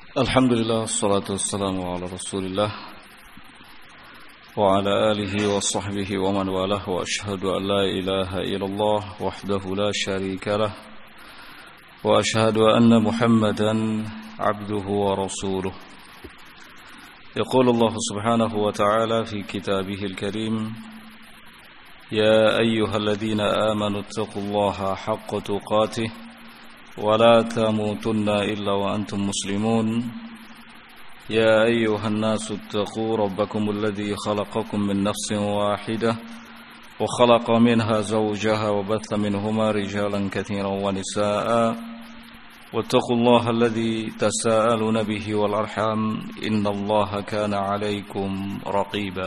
Alhamdulillah, salatu wassalamu ala rasulillah wa ala alihi wa sahbihi wa man walah wa ashhadu an la ilaha illallah wahdahu la sharika lah wa ashhadu anna muhammadan abduhu wa rasuluh. Yaqulu Allah subhanahu wa ta'ala fi kitabihil karim, ya ayyuhalladzina amanu taqullaha haqqa tuqatih ولا تموتن إلا وأنتم مسلمون يا أيها الناس اتقوا ربكم الذي خلقكم من نفس واحدة وخلق منها زوجها وبث منهما رجالا كثيرا ونساء واتقوا الله الذي تساءلون به والأرحام إن الله كان عليكم رقيبا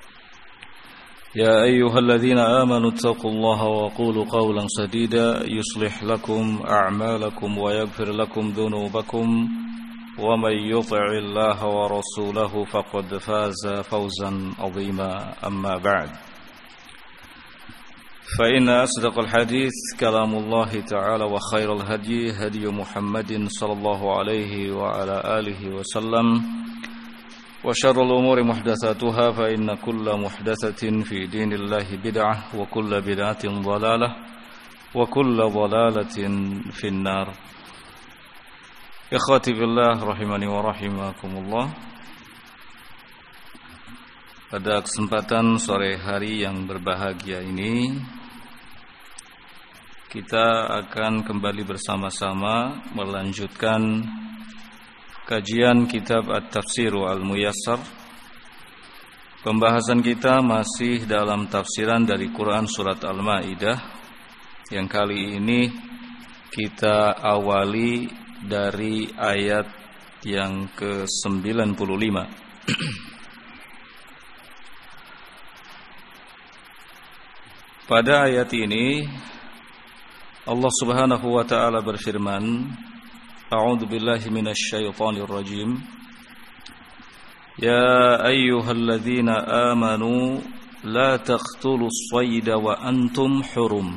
يا أيها الذين آمنوا اتقوا الله وقولوا قولا سديدا يصلح لكم أعمالكم ويغفر لكم ذنوبكم ومن يطع الله ورسوله فقد فاز فوزا عظيما أما بعد فإن أصدق الحديث كلام الله تعالى وخير الهدي هدي محمد صلى الله عليه وعلى آله وسلم وشر الأمور محدثاتها فإن كل محدثة في دين الله بدعة وكل بدعة ضلالة وكل ضلالة في النار. Ikhwati fillah rahimani wa rahimakumullah. Pada kesempatan sore hari yang berbahagia ini, kita akan kembali bersama-sama melanjutkan kajian kitab At-Tafsir Al-Muyassar. Pembahasan kita masih dalam tafsiran dari Quran Surat Al-Ma'idah, yang kali ini kita awali dari ayat yang ke-95. Pada ayat ini Allah Subhanahu wa ta'ala berfirman, A'udzu billahi minasy syaithanir rajim. Ya ayyuhalladzina amanu la taqtulus sayda wa antum hurum.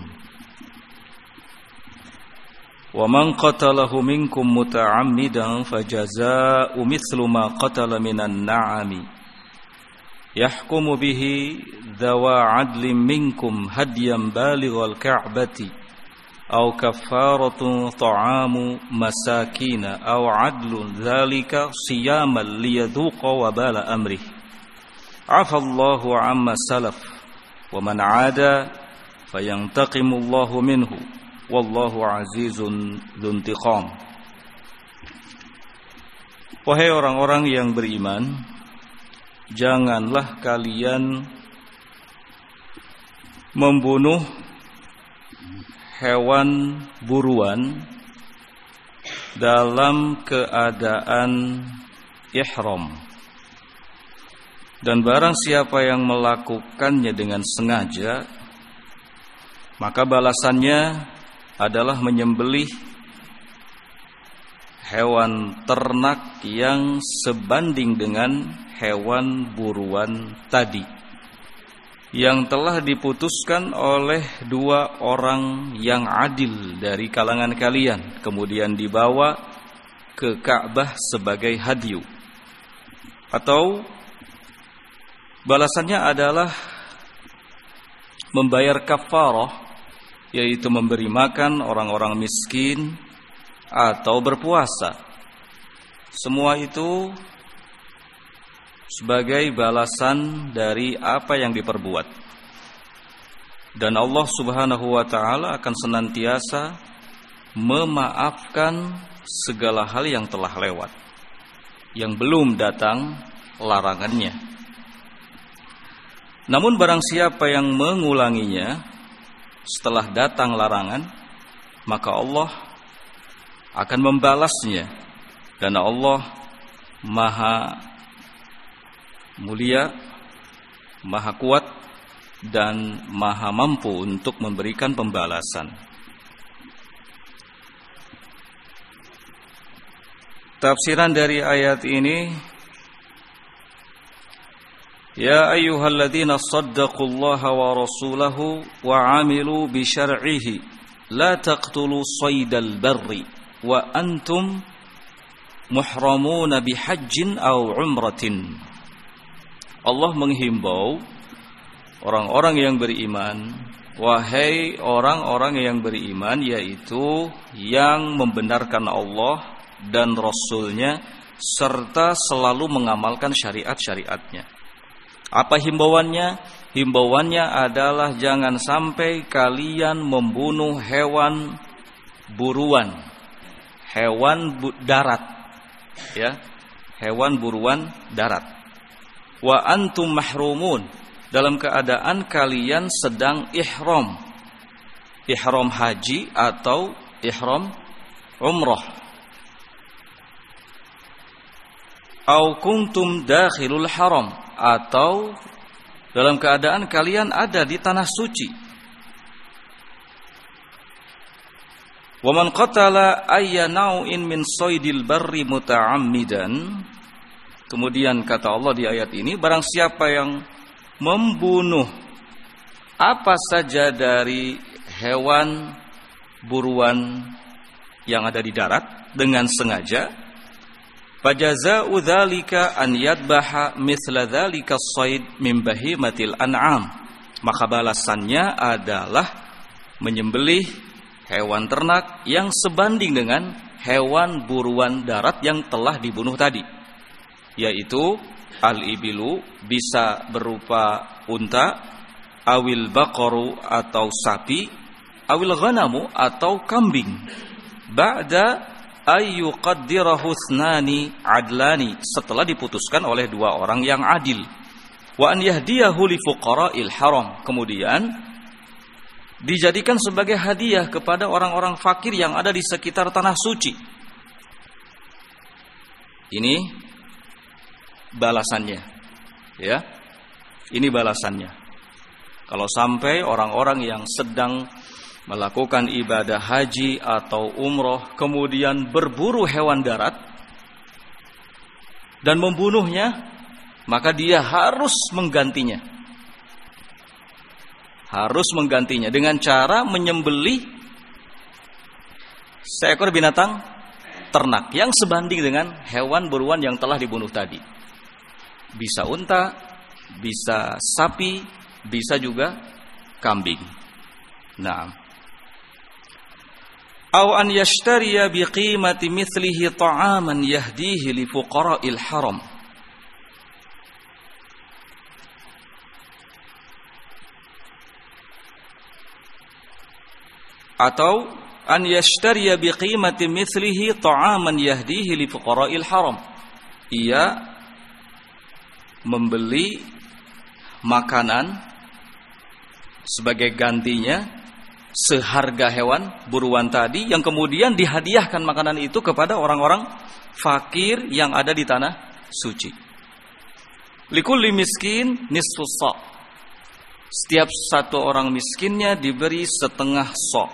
Wa man qatalahu minkum muta'ammidan fajazaa'u mithlu ma qatala minan na'ami. Yahkumu bihi dhawa 'adlin minkum hadyan balighal ka'bati أو كفارة طعام مساكين أو عدل ذلك صياما ليذوق وبال أمره عفى الله عما سلف ومن عاد فينتقم الله منه والله عزيز ذو انتقام. Wahai orang-orang yang beriman, janganlah kalian membunuh hewan buruan dalam keadaan ihram, dan barang siapa yang melakukannya dengan sengaja, maka balasannya adalah menyembelih hewan ternak yang sebanding dengan hewan buruan tadi, yang telah diputuskan oleh dua orang yang adil dari kalangan kalian, kemudian dibawa ke Ka'bah sebagai hadyu. Atau balasannya adalah membayar kafarah, yaitu memberi makan orang-orang miskin atau berpuasa. Semua itu sebagai balasan dari apa yang diperbuat. Dan Allah Subhanahu wa ta'ala akan senantiasa memaafkan segala hal yang telah lewat, yang belum datang larangannya. Namun barang siapa yang mengulanginya setelah datang larangan, maka Allah akan membalasnya. Dan Allah Maha mulia, maha kuat, dan maha mampu untuk memberikan pembalasan. Tafsiran dari ayat ini, ya ayyuhalladzina saddaqullaha wa rasulahu wa amilu bi syar'ihi la taqtulu saydal barri wa antum muhramuna bihajjin aw umratin. Allah menghimbau orang-orang yang beriman, wahai orang-orang yang beriman, yaitu yang membenarkan Allah dan Rasul-Nya serta selalu mengamalkan syariat-syariatnya. Apa himbauannya? Himbauannya adalah jangan sampai kalian membunuh hewan buruan, hewan darat, ya, hewan buruan darat. Wa antum mahrumun, dalam keadaan kalian sedang ihram, ihram haji atau ihram umrah. Au kuntum dakhilul haram, atau dalam keadaan kalian ada di tanah suci. Wa man qatala ayya nau'in min saydil barri muta'ammidan. Kemudian kata Allah di ayat ini, barang siapa yang membunuh apa saja dari hewan buruan yang ada di darat dengan sengaja, fajaza'u dzalika an yadbaha mithla dzalika as-sayd min bahimatil an'am, maka balasannya adalah menyembelih hewan ternak yang sebanding dengan hewan buruan darat yang telah dibunuh tadi, yaitu al-ibilu, bisa berupa unta, awil baqaru atau sapi, awil ghanamu atau kambing, ba'da ayyuqaddirahu thnani adlani, setelah diputuskan oleh dua orang yang adil, wa an yahdiyahu li fuqara'il haram, kemudian dijadikan sebagai hadiah kepada orang-orang fakir yang ada di sekitar tanah suci. Ini balasannya, ya. Ini balasannya. Kalau sampai orang-orang yang sedang melakukan ibadah haji atau umroh kemudian berburu hewan darat dan membunuhnya, maka dia harus menggantinya. Harus menggantinya dengan cara menyembelih seekor binatang ternak yang sebanding dengan hewan buruan yang telah dibunuh tadi. Bisa unta, bisa sapi, bisa juga kambing. Nah, aw an yashtariya biqimati mithlihi ta'aman yahdihi li fuqara'il haram. Atau an yashtariya biqimati mithlihi ta'aman yahdihi li fuqara'il haram. Ia membeli makanan sebagai gantinya seharga hewan buruan tadi yang kemudian dihadiahkan makanan itu kepada orang-orang fakir yang ada di tanah suci. Likulli miskin nisfus sa'. Setiap satu orang miskinnya diberi setengah sa'.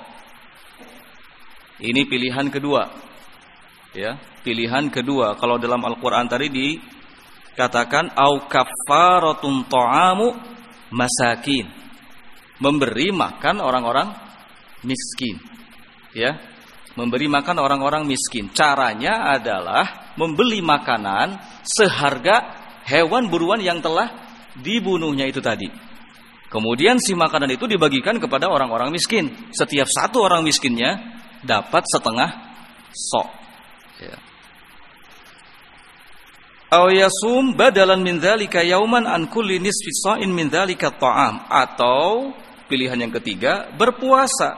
Ini pilihan kedua. Ya, pilihan kedua. Kalau dalam Al-Qur'an tadi dikatakan au kaffaratun ta'amu masakin. Memberi makan orang-orang miskin. Ya, memberi makan orang-orang miskin. Caranya adalah membeli makanan seharga hewan buruan yang telah dibunuhnya itu tadi. Kemudian si makanan itu dibagikan kepada orang-orang miskin. Setiap satu orang miskinnya dapat setengah sok. Ya. Aw yasum badalan min dzalika yauman an kulli nisfi sa'in min dzalika ta'am. Atau pilihan yang ketiga, berpuasa.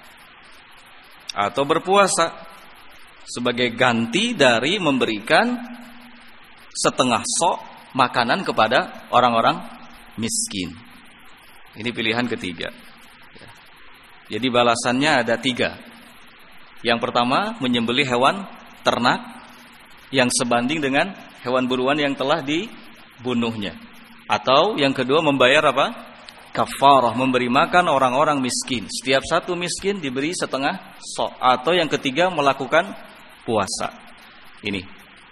Atau berpuasa sebagai ganti dari memberikan setengah sok makanan kepada orang-orang miskin. Ini pilihan ketiga. Jadi balasannya ada 3. Yang pertama, menyembelih hewan ternak yang sebanding dengan hewan buruan yang telah dibunuhnya. Atau yang kedua, membayar apa? Kafarah, memberi makan orang-orang miskin. Setiap satu miskin diberi setengah sok. Atau yang ketiga, melakukan puasa. Ini.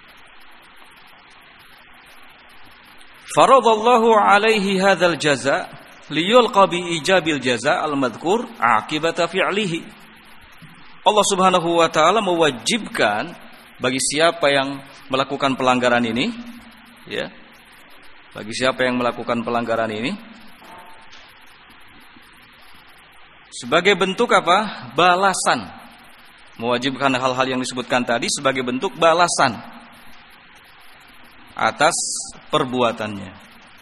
Faradallahu alaihi hadzal jaza liyulqa bi ijabil jaza al-madhkur aqibata fi'lihi. Allah Subhanahu wa taala mewajibkan bagi siapa yang melakukan pelanggaran ini, ya. Bagi siapa yang melakukan pelanggaran ini sebagai bentuk apa? Balasan. Mewajibkan hal-hal yang disebutkan tadi sebagai bentuk balasan atas perbuatannya.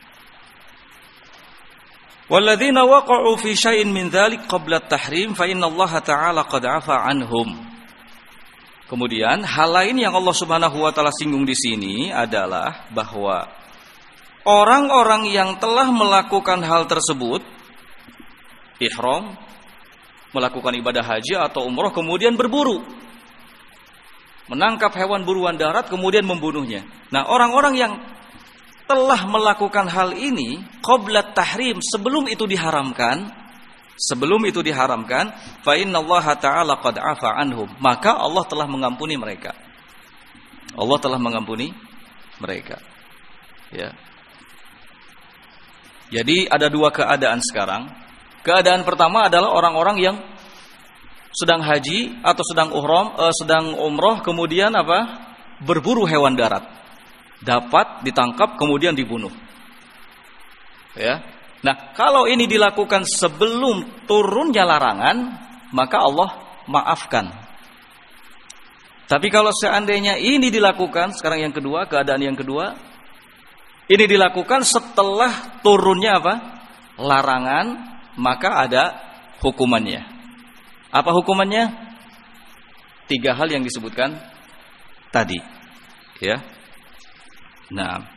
Walladzina waqa'u fi syai'in min dzalik qabla at-tahrim fa innallaha ta'ala qad 'afa 'anhum. Kemudian hal lain yang Allah Subhanahu wa taala singgung di sini adalah bahwa orang-orang yang telah melakukan hal tersebut, ihram, melakukan ibadah haji atau umroh, kemudian berburu, menangkap hewan buruan darat kemudian membunuhnya. Nah, orang-orang yang telah melakukan hal ini qabla tahrim, sebelum itu diharamkan, fa innallaha ta'ala qad 'afa 'anhum, maka Allah telah mengampuni mereka. Allah telah mengampuni mereka. Ya. Jadi ada dua keadaan sekarang. Keadaan pertama adalah orang-orang yang sedang haji atau sedang umroh kemudian apa? Berburu hewan darat. Dapat, ditangkap, kemudian dibunuh. Ya. Nah, kalau ini dilakukan sebelum turunnya larangan, maka Allah maafkan. Tapi kalau seandainya ini dilakukan, sekarang yang kedua, keadaan yang kedua, ini dilakukan setelah turunnya apa? Larangan, maka ada hukumannya. Apa hukumannya? 3 hal yang disebutkan tadi. Ya. Nah,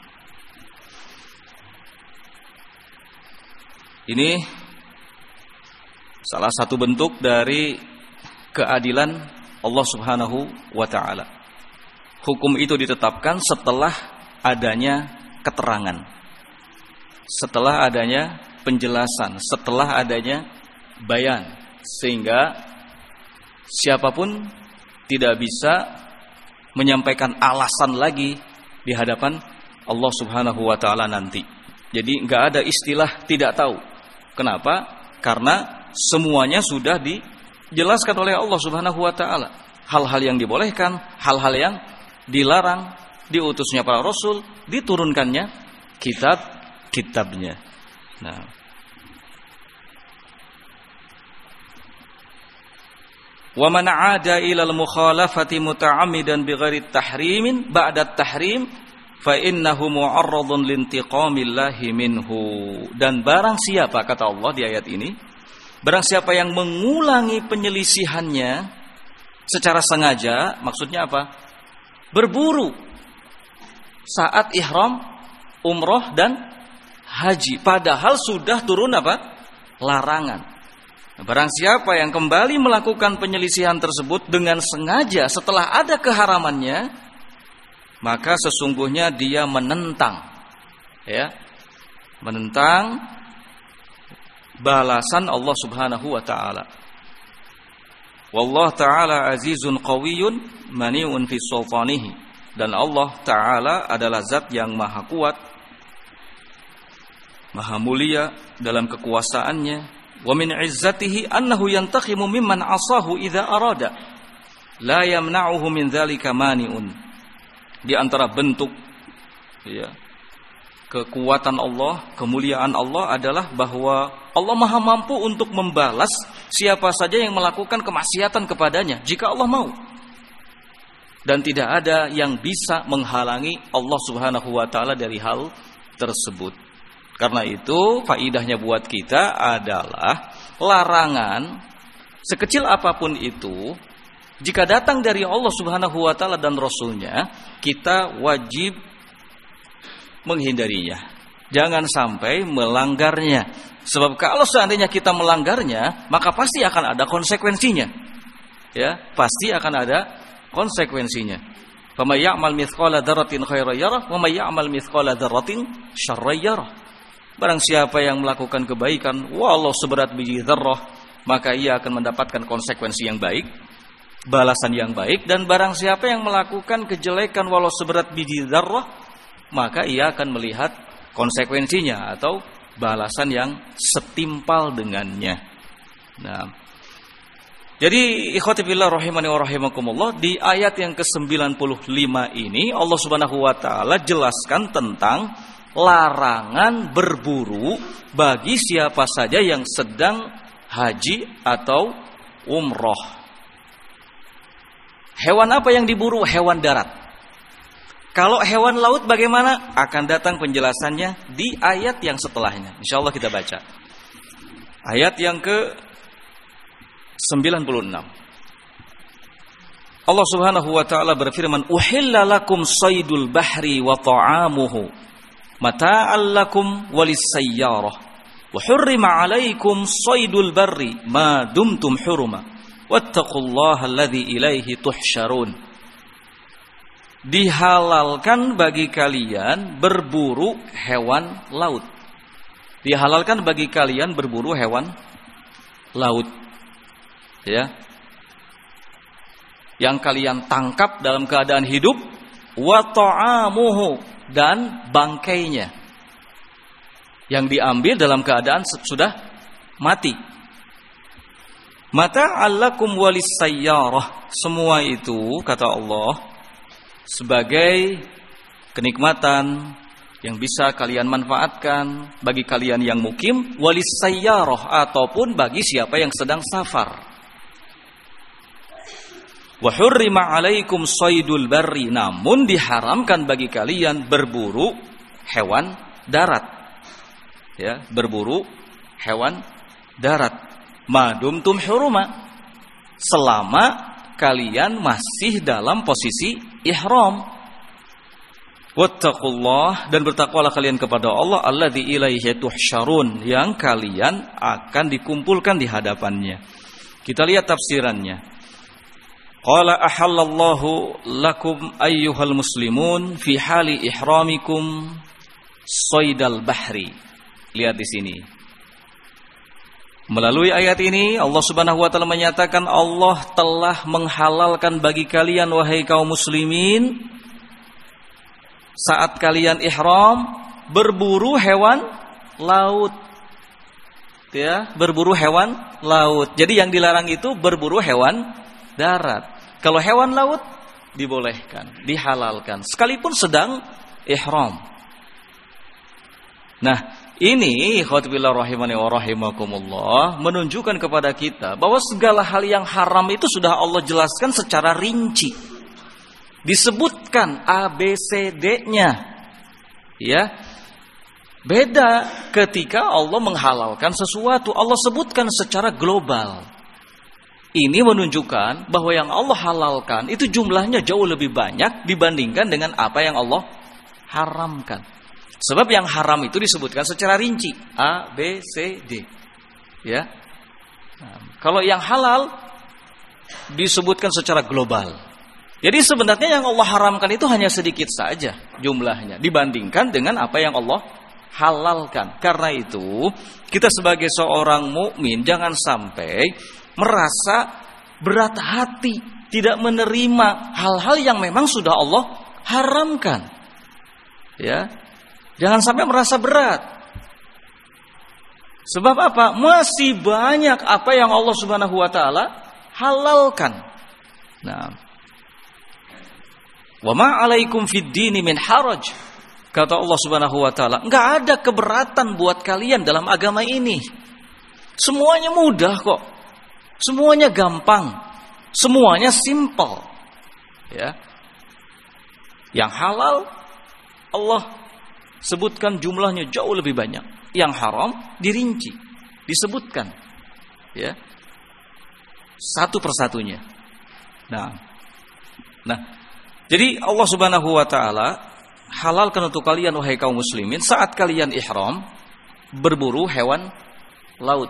ini salah satu bentuk dari keadilan Allah Subhanahu wa taala. Hukum itu ditetapkan setelah adanya keterangan, setelah adanya penjelasan, setelah adanya bayan, sehingga siapapun tidak bisa menyampaikan alasan lagi di hadapan Allah Subhanahu wa taala nanti. Jadi enggak ada istilah tidak tahu. Kenapa? Karena semuanya sudah dijelaskan oleh Allah Subhanahu wa taala. Hal-hal yang dibolehkan, hal-hal yang dilarang, diutusnya para rasul, diturunkannya kitabnya. Nah, wa man 'ada ila al-mukhalafati muta'ammidan bighairi tahrimin ba'da tahrim fa innahu mu'arradun lintiqamillahi minhu. Dan barang siapa, kata Allah di ayat ini, barang siapa yang mengulangi penyelisihannya secara sengaja, maksudnya apa? Berburu saat ihram, umroh dan haji, padahal sudah turun apa? Larangan. Barang siapa yang kembali melakukan penyelisihan tersebut dengan sengaja setelah ada keharamannya, maka sesungguhnya dia menentang, ya, menentang balasan Allah Subhanahu wa taala. Wallahu taala azizun qawiyyun mani'un fi sultanihi. Dan Allah taala adalah zat yang maha kuat, maha mulia dalam kekuasaannya. Wa min 'izzatihi annahu yantaqimu mimman 'asahu idza arada. La yamna'uhu min dzalika mani'un. Di antara bentuk, ya, kekuatan Allah, kemuliaan Allah adalah bahwa Allah maha mampu untuk membalas siapa saja yang melakukan kemaksiatan kepadanya jika Allah mau. Dan tidak ada yang bisa menghalangi Allah Subhanahu wa taala dari hal tersebut. Karena itu faidahnya buat kita adalah larangan sekecil apapun itu, jika datang dari Allah Subhanahu wa taala dan Rasulnya, kita wajib menghindarinya. Jangan sampai melanggarnya. Sebab kalau seandainya kita melanggarnya, maka pasti akan ada konsekuensinya. Ya, pasti akan ada konsekuensinya. Faman ya'mal mithqala dzarratin khairan yarah wa may ya'mal mithqala dzarratin syarran yarah. Barang siapa yang melakukan kebaikan walau seberat biji dzarrah, maka ia akan mendapatkan konsekuensi yang baik, balasan yang baik. Dan barang siapa yang melakukan kejelekan walau seberat biji dzarrah, maka ia akan melihat konsekuensinya atau balasan yang setimpal dengannya. Nah, Jadi ikhwati fillah rahimani wa rahimakumullah, di ayat yang ke-95 ini Allah Subhanahu wa taala jelaskan tentang larangan berburu bagi siapa saja yang sedang haji atau umroh. Hewan apa yang diburu? Hewan darat. Kalau hewan laut bagaimana? Akan datang penjelasannya di ayat yang setelahnya. Insyaallah kita baca. Ayat yang ke-96. Allah Subhanahu wa taala berfirman, "Uhilla lakum saydul bahri wa ta'amuhu mata'an lakum walis-sayyarah wa hurrima 'alaikum saydul barri ma dumtum huruma wattaqullaha alladzi ilaihi tuhsyarun." Dihalalkan bagi kalian berburu hewan laut. Dihalalkan bagi kalian berburu hewan laut. Ya, yang kalian tangkap dalam keadaan hidup, wa ta'amuhu, dan bangkainya yang diambil dalam keadaan sudah mati. Mata'allakum walis-sayyarah, semua itu kata Allah sebagai kenikmatan yang bisa kalian manfaatkan bagi kalian yang mukim, walis-sayyarah, ataupun bagi siapa yang sedang safar. Wa hurrima 'alaikum saydul barri, namun diharamkan bagi kalian berburu hewan darat. Ya, berburu hewan darat. Madumtum huruma, selama kalian masih dalam posisi ihram. Wattaqullah, dan bertakwalah kalian kepada Allah alladzi ilaihi tuhsyarun, yang kalian akan dikumpulkan di hadapannya. Kita lihat tafsirannya. Qala ahallallahu lakum ayyuhal muslimun fi hali ihramikum saydal bahri. Lihat di sini. Melalui ayat ini Allah Subhanahu wa taala menyatakan Allah telah menghalalkan bagi kalian wahai kaum muslimin saat kalian ihram berburu hewan laut. Ya, berburu hewan laut. Jadi yang dilarang itu berburu hewan darat. Kalau hewan laut dibolehkan, dihalalkan sekalipun sedang ihram. Nah, ini ikhwatillah rahimani wa rahimakumullah menunjukkan kepada kita bahwa segala hal yang haram itu sudah Allah jelaskan secara rinci. Disebutkan ABCD-nya. Ya. Beda ketika Allah menghalalkan sesuatu, Allah sebutkan secara global. Ini menunjukkan bahwa yang Allah halalkan itu jumlahnya jauh lebih banyak dibandingkan dengan apa yang Allah haramkan. Sebab yang haram itu disebutkan secara rinci, A, B, C, D. Ya. Nah, kalau yang halal disebutkan secara global. Jadi sebenarnya yang Allah haramkan itu hanya sedikit saja jumlahnya dibandingkan dengan apa yang Allah halalkan. Karena itu, kita sebagai seorang mukmin jangan sampai merasa berat hati, tidak menerima hal-hal yang memang sudah Allah haramkan. Ya, jangan sampai merasa berat. Sebab apa? Masih banyak apa yang Allah Subhanahu wa taala halalkan. Nah, wa ma 'alaikum fid dini min haraj. Kata Allah Subhanahu wa taala, enggak ada keberatan buat kalian dalam agama ini. Semuanya mudah kok. Semuanya gampang, semuanya simple, ya. Yang halal Allah sebutkan jumlahnya jauh lebih banyak. Yang haram dirinci, disebutkan, ya, satu persatunya. Nah, jadi Allah Subhanahu wa taala halalkan untuk kalian wahai kaum muslimin saat kalian ihram berburu hewan laut.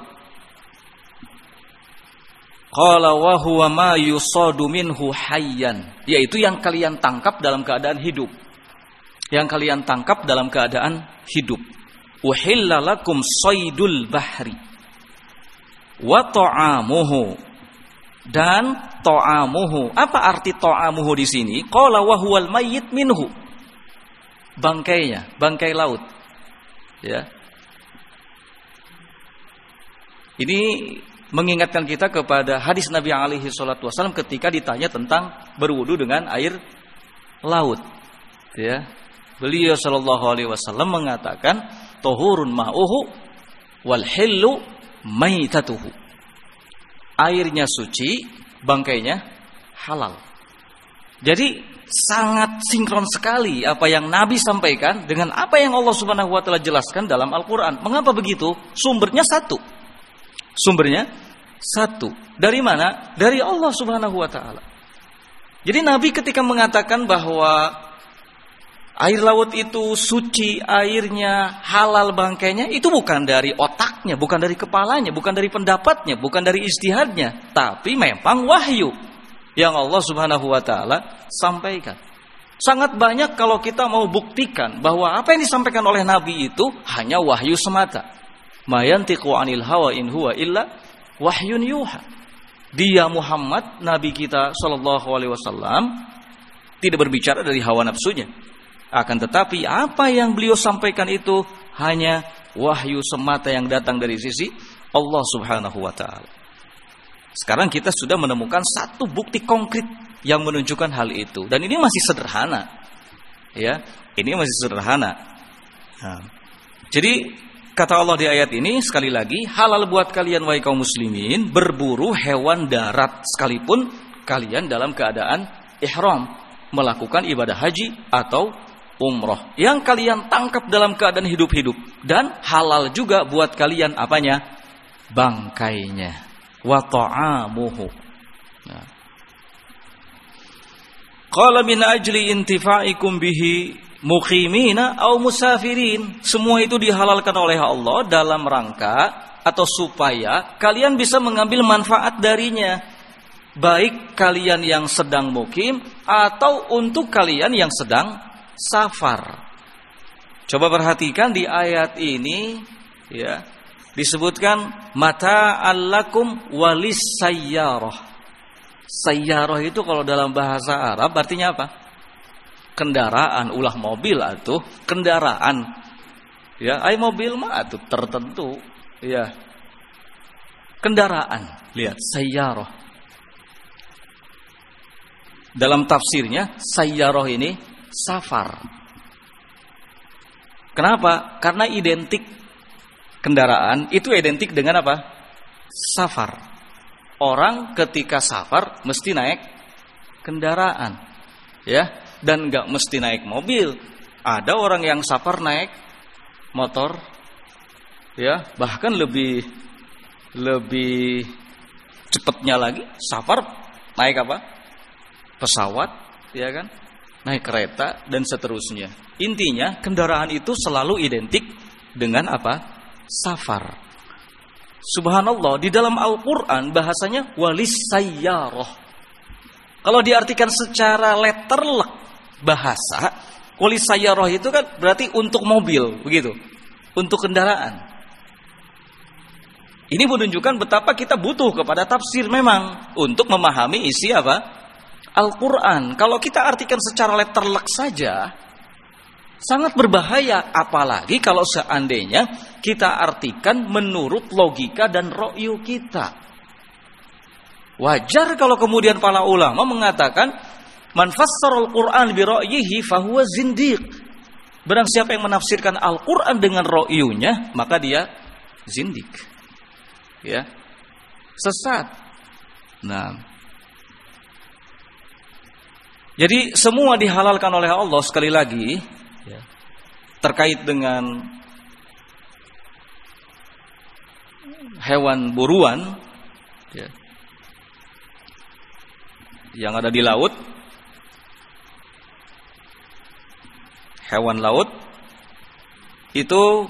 Qala wa huwa ma yusadu minhu hayyan, yaitu yang kalian tangkap dalam keadaan hidup. Yang kalian tangkap dalam keadaan hidup. Uhilla lakum saydul bahri wa ta'amuhu, dan ta'amuhu. Apa arti ta'amuhu di sini? Qala wa huwal mayyit minhu, bangkainya, bangkai laut. Ya. Ini mengingatkan kita kepada hadis Nabi alaihi salatu wasallam ketika ditanya tentang berwudu dengan air laut. Ya. Beliau sallallahu alaihi wasallam mengatakan, "Tahurun ma'uhu wal hillu maitatuhu." Airnya suci, bangkainya halal. Jadi sangat sinkron sekali apa yang Nabi sampaikan dengan apa yang Allah Subhanahu wa taala jelaskan dalam Al-Qur'an. Mengapa begitu? Sumbernya satu. Dari mana? Dari Allah Subhanahu wa taala. Jadi Nabi ketika mengatakan bahwa air laut itu suci, airnya halal bangkainya, itu bukan dari otaknya, bukan dari kepalanya, bukan dari pendapatnya, bukan dari ijtihadnya, tapi memang wahyu yang Allah Subhanahu wa taala sampaikan. Sangat banyak kalau kita mau buktikan bahwa apa yang disampaikan oleh Nabi itu hanya wahyu semata. Ma yantiqu 'anil hawa in huwa illa wahyun yuha. Dia Muhammad, Nabi kita sallallahu alaihi wasallam, tidak berbicara dari hawa nafsunya. Akan tetapi apa yang beliau sampaikan itu hanya wahyu semata yang datang dari sisi Allah Subhanahu wa taala. Sekarang kita sudah menemukan satu bukti konkret yang menunjukkan hal itu, dan ini masih sederhana. Ya, ini masih sederhana. Nah, jadi kata Allah di ayat ini sekali lagi, halal buat kalian wahai kaum muslimin berburu hewan darat sekalipun kalian dalam keadaan ihram melakukan ibadah haji atau umroh yang kalian tangkap dalam keadaan hidup-hidup, dan halal juga buat kalian apanya? Bangkainya. Wa ta'amuhu. Nah. Qala min ajli intifa'ikum bihi muqimina aw musafirin. Semua itu dihalalkan oleh Allah dalam rangka atau supaya kalian bisa mengambil manfaat darinya, baik kalian yang sedang mukim atau untuk kalian yang sedang safar. Coba perhatikan di ayat ini, ya, disebutkan mata'allakum walis sayyarah. Sayyarah itu kalau dalam bahasa Arab artinya apa? Kendaraan, ulah mobil atuh, kendaraan. Ya, ai mobil mah atuh tertentu, ya. Kendaraan. Lihat, sayyarah. Dalam tafsirnya, sayyarah ini safar. Kenapa? Karena identik kendaraan itu identik dengan apa? Safar. Orang ketika safar mesti naik kendaraan, ya, dan nggak mesti naik mobil. Ada orang yang safar naik motor, ya, bahkan lebih cepatnya lagi safar naik apa? Pesawat, ya kan? Naik kereta dan seterusnya. Intinya kendaraan itu selalu identik dengan apa? Safar. Subhanallah, di dalam Al-Quran bahasanya walis sayyarah. Kalau diartikan secara letterlek bahasa, walis sayyarah itu kan berarti untuk mobil, begitu, untuk kendaraan. Ini menunjukkan betapa kita butuh kepada tafsir memang untuk memahami isi apa? Al-Quran. Kalau kita artikan secara letterlek saja, sangat berbahaya, apalagi kalau seandainya kita artikan menurut logika dan ra'yu kita. Wajar kalau kemudian para ulama mengatakan man fassara al-Qur'an bi ra'yihi fahuwa zindiq. Barang siapa yang menafsirkan Al-Qur'an dengan ra'yunya, maka dia zindik. Ya. Sesat. Nah, jadi semua dihalalkan oleh Allah sekali lagi, ya, terkait dengan hewan buruan, ya, yang ada di laut, hewan laut itu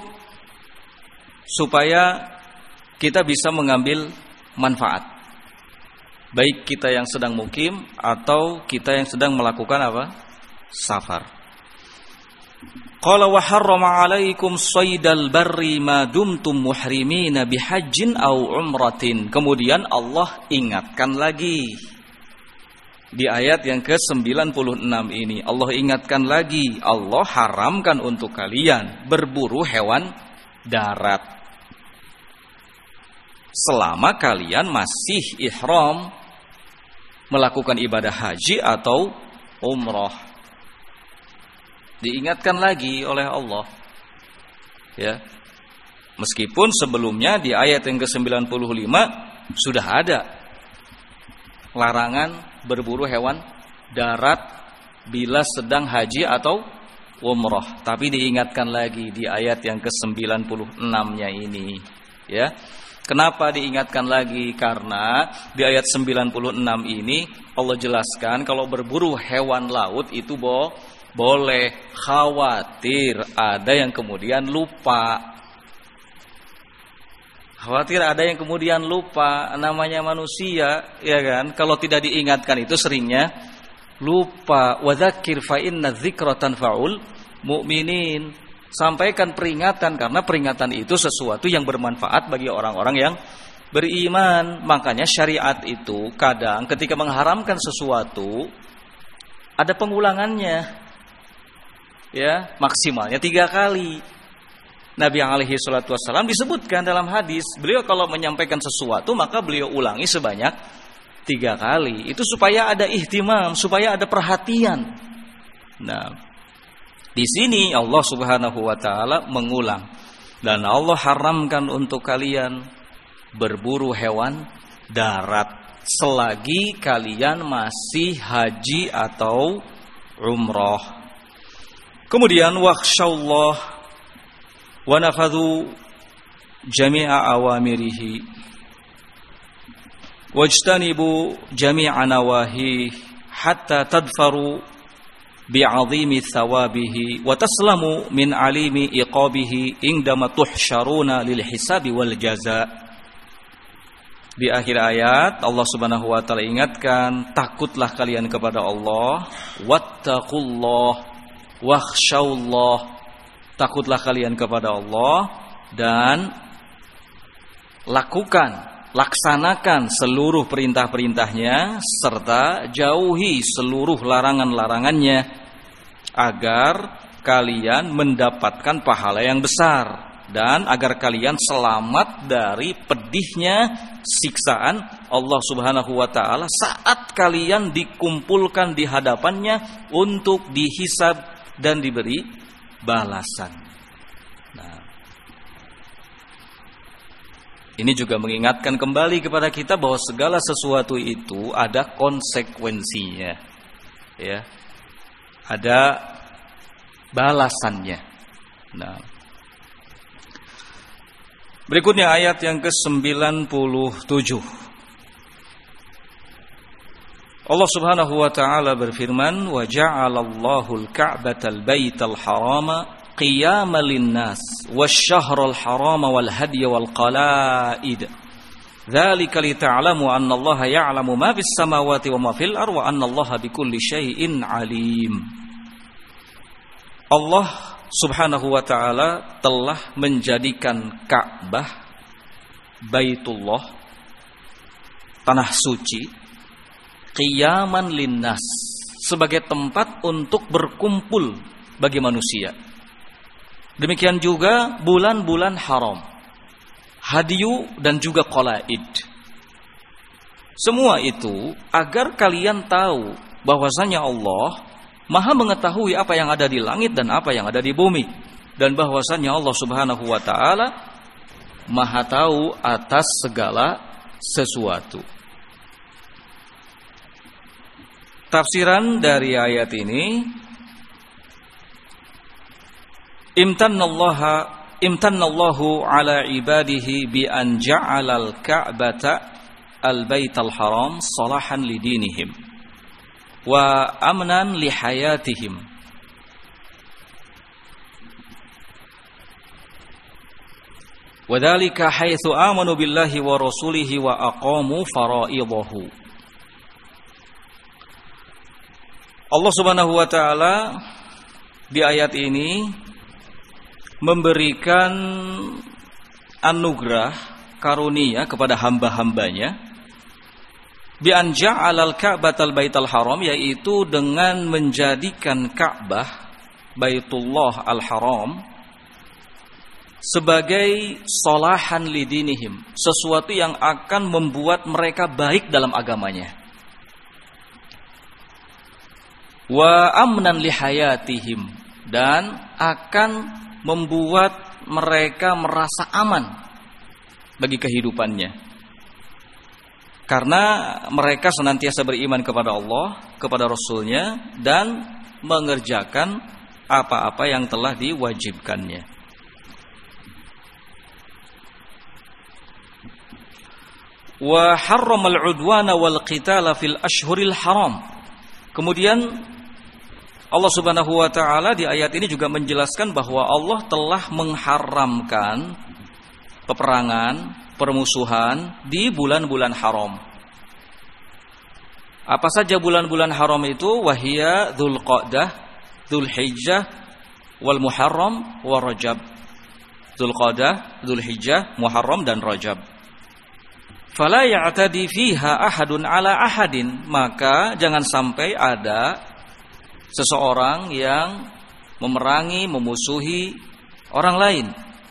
supaya kita bisa mengambil manfaat, baik kita yang sedang mukim atau kita yang sedang melakukan apa? Safar. Qala wa harrama 'alaikum shaydal barri ma dumtum muhrimina bihajjin aw umratin. Kemudian Allah ingatkan lagi di ayat yang ke-96 ini. Allah ingatkan lagi, Allah haramkan untuk kalian berburu hewan darat. selama kalian masih ihram melakukan ibadah haji atau umrah. Diingatkan lagi oleh Allah. Ya. Meskipun sebelumnya di ayat yang ke-95 sudah ada larangan berburu hewan darat bila sedang haji atau umrah, tapi diingatkan lagi di ayat yang ke-96-nya ini, ya. Kenapa diingatkan lagi? Karena di ayat 96 ini Allah jelaskan kalau berburu hewan laut itu boleh, khawatir ada yang kemudian lupa. Khawatir ada yang kemudian lupa, namanya manusia, ya kan? Kalau tidak diingatkan itu seringnya lupa. Wa dzakir fa inna dzikra tanfa'ul mu'minin. Sampaikan peringatan karena peringatan itu sesuatu yang bermanfaat bagi orang-orang yang beriman. Makanya syariat itu kadang ketika mengharamkan sesuatu ada pengulangannya. Ya, maksimalnya 3 kali. Nabi alaihi salatu wassalam disebutkan dalam hadis, beliau kalau menyampaikan sesuatu maka beliau ulangi sebanyak 3 kali. Itu supaya ada ihtimam, supaya ada perhatian. Nah, di sini Allah Subhanahu wa taala mengulang, dan Allah haramkan untuk kalian berburu hewan darat selagi kalian masih haji atau umrah. Kemudian wakhsyallah wa nafadhu jami'a awamirihi wajtanibu jami'a nawahi hatta tadfaru bi'azimi thawabihi wa taslamu min alimi iqabihi indama tuhsyaruna lil hisabi wal jaza. Di akhir ayat Allah Subhanahu wa taala ingatkan, takutlah kalian kepada Allah, wattaqullah wakhsyallah. Takutlah kalian kepada Allah dan laksanakan seluruh perintah-perintahnya serta jauhi seluruh larangan-larangannya agar kalian mendapatkan pahala yang besar dan agar kalian selamat dari pedihnya siksaan Allah Subhanahu wa taala saat kalian dikumpulkan di hadapannya untuk dihisab dan diberi balasan. Nah, ini juga mengingatkan kembali kepada kita bahwa segala sesuatu itu ada konsekuensinya, ya, ada balasannya. Nah, berikutnya ayat yang ke-97. Allah Subhanahu wa taala berfirman, wa ja'alallahu al-ka'batal baital harama qiyaman lin-nas wasyahral harama wal hadya wal qala'id dzalika lita'lamu anna Allaha ya'lamu ma fis samawati wa ma fil ardi wa anna Allaha bikulli syai'in alim. Allah Subhanahu wa taala telah menjadikan Ka'bah, Baitullah, tanah suci, qiyaman linnas, sebagai tempat untuk berkumpul bagi manusia. Demikian juga bulan-bulan haram, hadyu dan juga qalaid. Semua itu agar kalian tahu bahwasanya Allah Maha mengetahui apa yang ada di langit dan apa yang ada di bumi, dan bahwasanya Allah Subhanahu wa taala Maha tahu atas segala sesuatu. Tafsiran dari ayat ini, imtannallahu ala ibadihi bi an ja'alal ka'bata al-baital haram salahan lidinihim wa amnan li hayatihim. Wa dzalika haitsu amanu billahi wa rasulihi wa aqamu faraidahu. Allah Subhanahu wa taala di ayat ini memberikan anugerah karunia kepada hamba-hambanya bi an ja'alal ka'batal baital haram, yaitu dengan menjadikan Ka'bah Baitullah al-Haram sebagai solahan lidinihim, sesuatu yang akan membuat mereka baik dalam agamanya. Wa amnan lihayatihim, dan akan membuat mereka merasa aman bagi kehidupannya. Karena mereka senantiasa beriman kepada Allah, kepada Rasul-Nya, dan mengerjakan apa-apa yang telah diwajibkannya. Wa harramal udwana wal qitala fil ashhuril haram. Kemudian Allah Subhanahu wa taala di ayat ini juga menjelaskan bahwa Allah telah mengharamkan peperangan, permusuhan di bulan-bulan haram. Apa saja bulan-bulan haram itu? Wahia Dzulqa'dah, Dzulhijjah, wal Muharram, wa Rajab. Dzulqa'dah, Dzulhijjah, Muharram dan Rajab. Fala ya'tadi fiha ahadun ala ahadin, maka jangan sampai ada seseorang yang memerangi, memusuhi orang lain.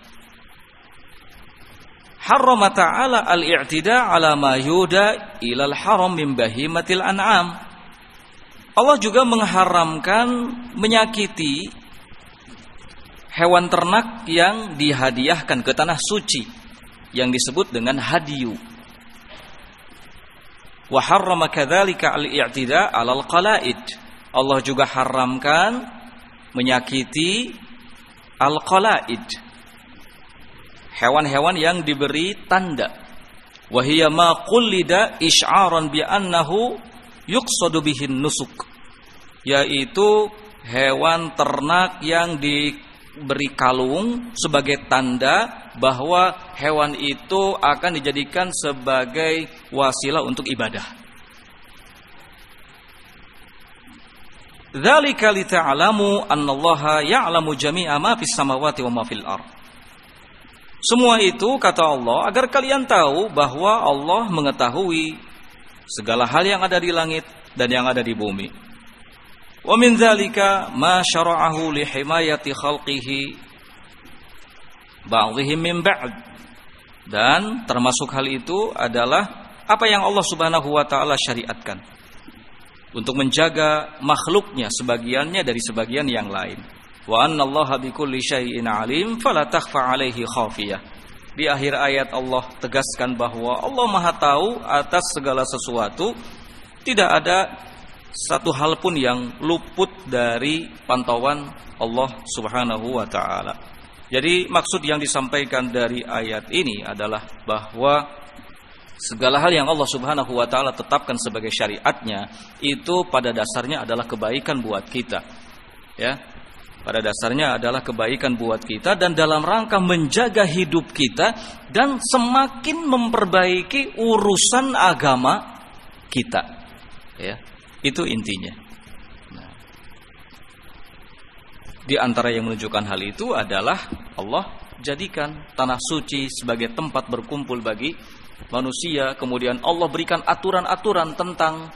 Harrama ta'ala al-i'tida' ala ma yuda ilal haram min bahimatil an'am. Allah juga mengharamkan menyakiti hewan ternak yang dihadiahkan ke tanah suci yang disebut dengan hadiyu. Wa harrama kadzalika al-i'tida' 'alal qala'id. Allah juga haramkan menyakiti al-qala'id, hewan-hewan yang diberi tanda. Wa hiya ma qullida isy'aran bi annahu yuqsadu bihin nusuk, yaitu hewan ternak yang diberi kalung sebagai tanda bahwa hewan itu akan dijadikan sebagai wasilah untuk ibadah. Dzalika lita'lamu annallaha ya'lamu jami'a ma fis samawati wa ma fil ardh. Semua itu kata Allah agar kalian tahu bahwa Allah mengetahui segala hal yang ada di langit dan yang ada di bumi. Wa min dzalika ma syara'ahu li himayati khalqihi ba'dihim min ba'd. Dan termasuk hal itu adalah apa yang Allah Subhanahu wa taala syariatkan untuk menjaga makhluknya sebagiannya dari sebagian yang lain. Wa annallaha bikulli syai'in alim fala takhfa 'alaihi khafiyah. Di akhir ayat Allah tegaskan bahwa Allah Maha tahu atas segala sesuatu, tidak ada satu hal pun yang luput dari pantauan Allah Subhanahu wa taala. Jadi maksud yang disampaikan dari ayat ini adalah bahwa segala hal yang Allah Subhanahu wa taala tetapkan sebagai syariatnya itu pada dasarnya adalah kebaikan buat kita. Ya. Pada dasarnya adalah kebaikan buat kita dan dalam rangka menjaga hidup kita dan semakin memperbaiki urusan agama kita. Ya. Itu intinya. Di antara yang menunjukkan hal itu adalah Allah jadikan tanah suci sebagai tempat berkumpul bagi manusia. Kemudian Allah berikan aturan-aturan tentang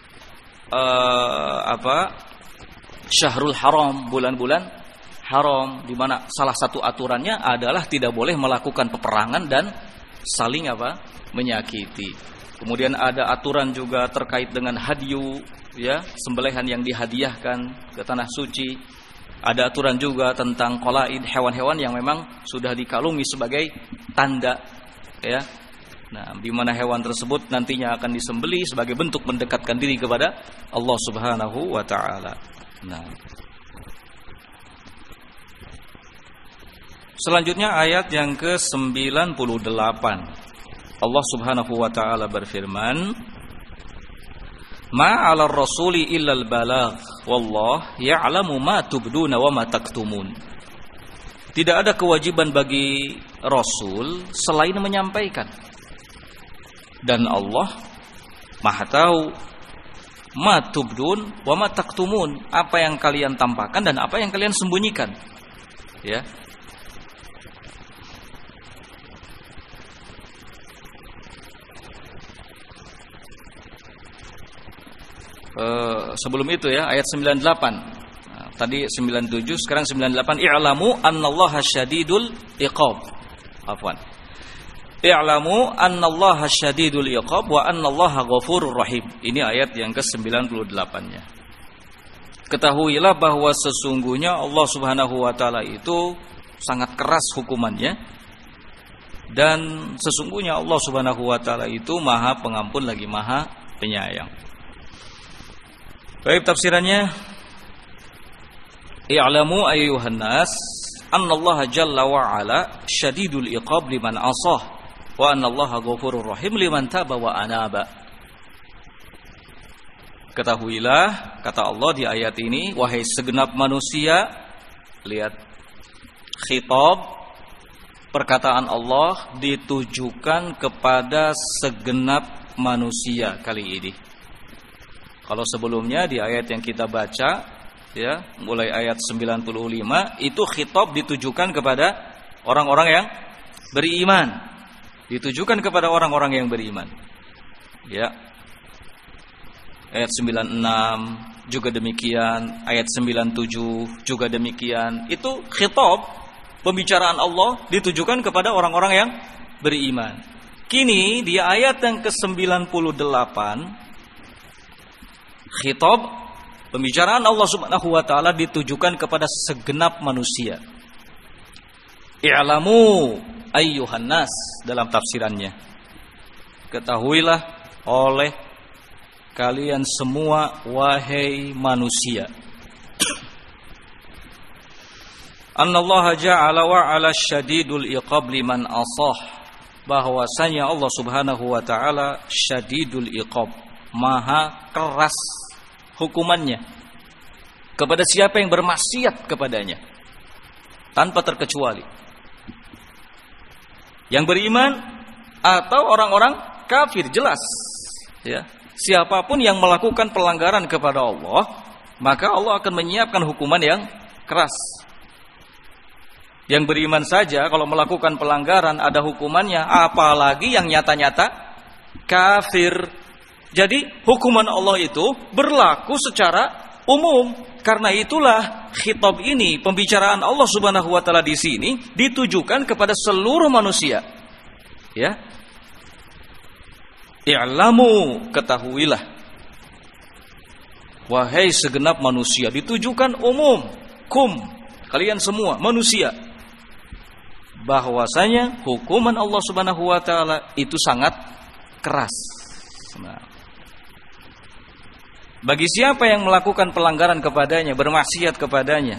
Syahrul Haram, bulan-bulan haram, di mana salah satu aturannya adalah tidak boleh melakukan peperangan dan saling menyakiti. Kemudian ada aturan juga terkait dengan hadyu, ya, sembelihan yang dihadiahkan ke tanah suci. Ada aturan juga tentang qalaid, hewan-hewan yang memang sudah dikalungi sebagai tanda, ya. Nah, di mana hewan tersebut nantinya akan disembelih sebagai bentuk mendekatkan diri kepada Allah Subhanahu wa taala. Nah. Selanjutnya ayat yang ke-98. Allah Subhanahu wa taala berfirman, Ma 'alal rasuli illal balagh wallahu ya'lamu ma tubduna wa ma taktumun. Tidak ada kewajiban bagi Rasul selain menyampaikan. Dan Allah Maha tahu ma tubdun wa ma taktumun, apa yang kalian tampakkan dan apa yang kalian sembunyikan. Ya. Sebelum itu ya, ayat 98. Tadi 97, sekarang 98. I'lamu annallaha syadidul iqab. Afwan. I'lamu annallaha syadidul iqab wa annallaha ghafurur rahim. Ini ayat yang ke-98-nya. Ketahuilah bahwa sesungguhnya Allah Subhanahu wa taala itu sangat keras hukumannya, dan sesungguhnya Allah Subhanahu wa taala itu Maha Pengampun lagi Maha Penyayang. Baik, tafsirannya, i'lamu ayyuhan nas annallaha jalla wa ala syadidul iqab liman asah wa annallaha ghafurur rahim liman taba wa anaba. Ketahuilah, kata Allah di ayat ini, wahai segenap manusia. Lihat, khitab, perkataan Allah ditujukan kepada segenap manusia kali ini. Kalau sebelumnya di ayat yang kita baca, ya, mulai ayat 95, itu khitab ditujukan kepada orang-orang yang beriman. Ditujukan kepada orang-orang yang beriman. Ya. Ayat 96 juga demikian, ayat 97 juga demikian. Itu khitab, pembicaraan Allah ditujukan kepada orang-orang yang beriman. Kini di ayat yang ke-98, khitab, pembicaraan Allah Subhanahu wa taala ditujukan kepada segenap manusia. I'lamu ayyuhan nas, dalam tafsirannya, ketahuilah oleh kalian semua wahai manusia. Annallaha ja'ala wa 'ala syadidul iqab liman asah, bahwasanya Allah Subhanahu wa taala syadidul iqab, maha keras hukumannya kepada siapa yang bermaksiat kepadanya tanpa terkecuali, yang beriman atau orang-orang kafir. Jelas, ya, siapapun yang melakukan pelanggaran kepada Allah, maka Allah akan menyiapkan hukuman yang keras. Yang beriman saja kalau melakukan pelanggaran ada hukumannya, apalagi yang nyata-nyata kafir. Jadi hukuman Allah itu berlaku secara umum. Karena itulah khitab ini, pembicaraan Allah Subhanahu wa taala di sini ditujukan kepada seluruh manusia. Ya. I'lamu, ketahuilah, wahai segenap manusia, ditujukan umum, kum, kalian semua manusia, bahwasanya hukuman Allah Subhanahu wa taala itu sangat keras. Nah, bagi siapa yang melakukan pelanggaran kepadanya, bermaksiat kepadanya,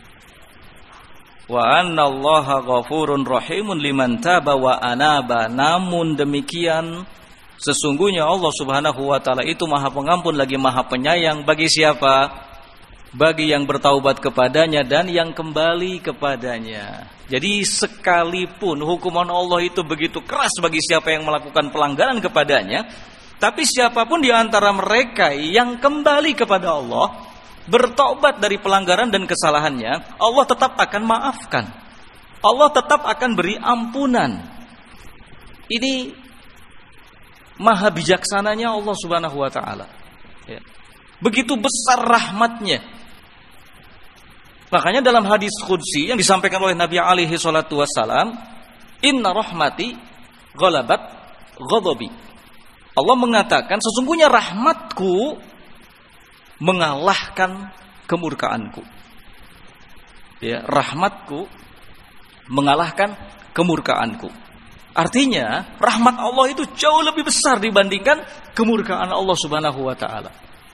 wa annallaha ghafurun rahimun liman taba wa anaba, namun demikian sesungguhnya Allah Subhanahu wa taala itu Maha Pengampun lagi Maha Penyayang bagi siapa? Bagi yang bertaubat kepadanya dan yang kembali kepadanya. Jadi sekalipun hukuman Allah itu begitu keras bagi siapa yang melakukan pelanggaran kepadanya, tapi siapapun di antara mereka yang kembali kepada Allah, bertaubat dari pelanggaran dan kesalahannya, Allah tetap akan maafkan. Allah tetap akan beri ampunan. Ini maha bijaksananya Allah Subhanahu wa taala. Ya. Begitu besar rahmatnya. Makanya dalam hadis qudsi yang disampaikan oleh Nabi alaihi salatu wassalam, inna rahmati ghalabat ghadabi. Allah mengatakan sesungguhnya rahmatku mengalahkan kemurkaanku. Ya, rahmatku mengalahkan kemurkaanku. Artinya rahmat Allah itu jauh lebih besar dibandingkan kemurkaan Allah Subhanahu wa taala.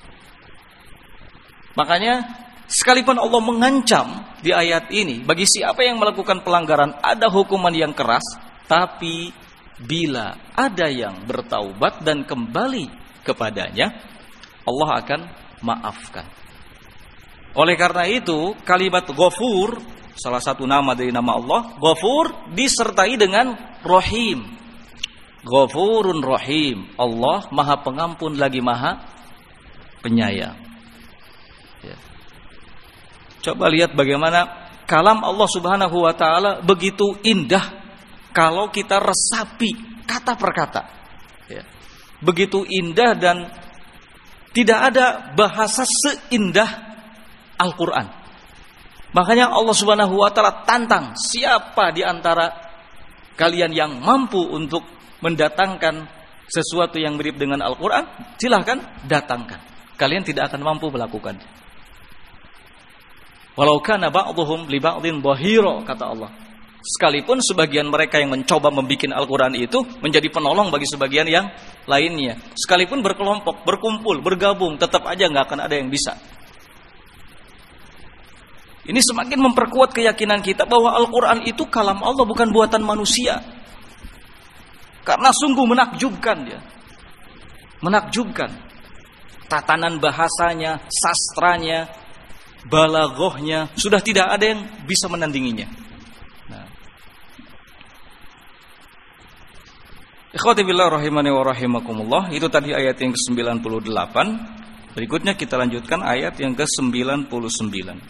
Makanya sekalipun Allah mengancam di ayat ini, bagi siapa yang melakukan pelanggaran ada hukuman yang keras, tapi bila ada yang bertaubat dan kembali kepadanya, Allah akan maafkan. Oleh karena itu, kalimat Ghafur, salah satu nama dari nama Allah, Ghafur disertai dengan Rahim. Ghafurun Rahim. Allah Maha Pengampun lagi Maha Penyayang. Ya. Coba lihat bagaimana kalam Allah Subhanahu wa taala begitu indah kalau kita resapi kata per kata. Ya. Begitu indah dan tidak ada bahasa seindah Al-Quran. Makanya Allah Subhanahu wa taala tantang, siapa di antara kalian yang mampu untuk mendatangkan sesuatu yang mirip dengan Al-Qur'an, silahkan datangkan. Kalian tidak akan mampu melakukannya. Walau kana ba'dhum li ba'dhin dhahira, kata Allah. Sekalipun sebagian mereka yang mencoba membuat Al-Quran itu menjadi penolong bagi sebagian yang lainnya. Sekalipun berkelompok, berkumpul, bergabung, tetap aja nggak akan ada yang bisa. Ini semakin memperkuat keyakinan kita bahwa Al-Quran itu kalam Allah, bukan buatan manusia. Karena sungguh menakjubkan dia. Menakjubkan. Tatanan bahasanya, sastranya, balaghahnya, sudah tidak ada yang bisa menandinginya. Ikhwati billah rahimani wa rahimakumullah. Itu tadi ayat yang ke-98. Berikutnya kita lanjutkan ayat yang ke-99.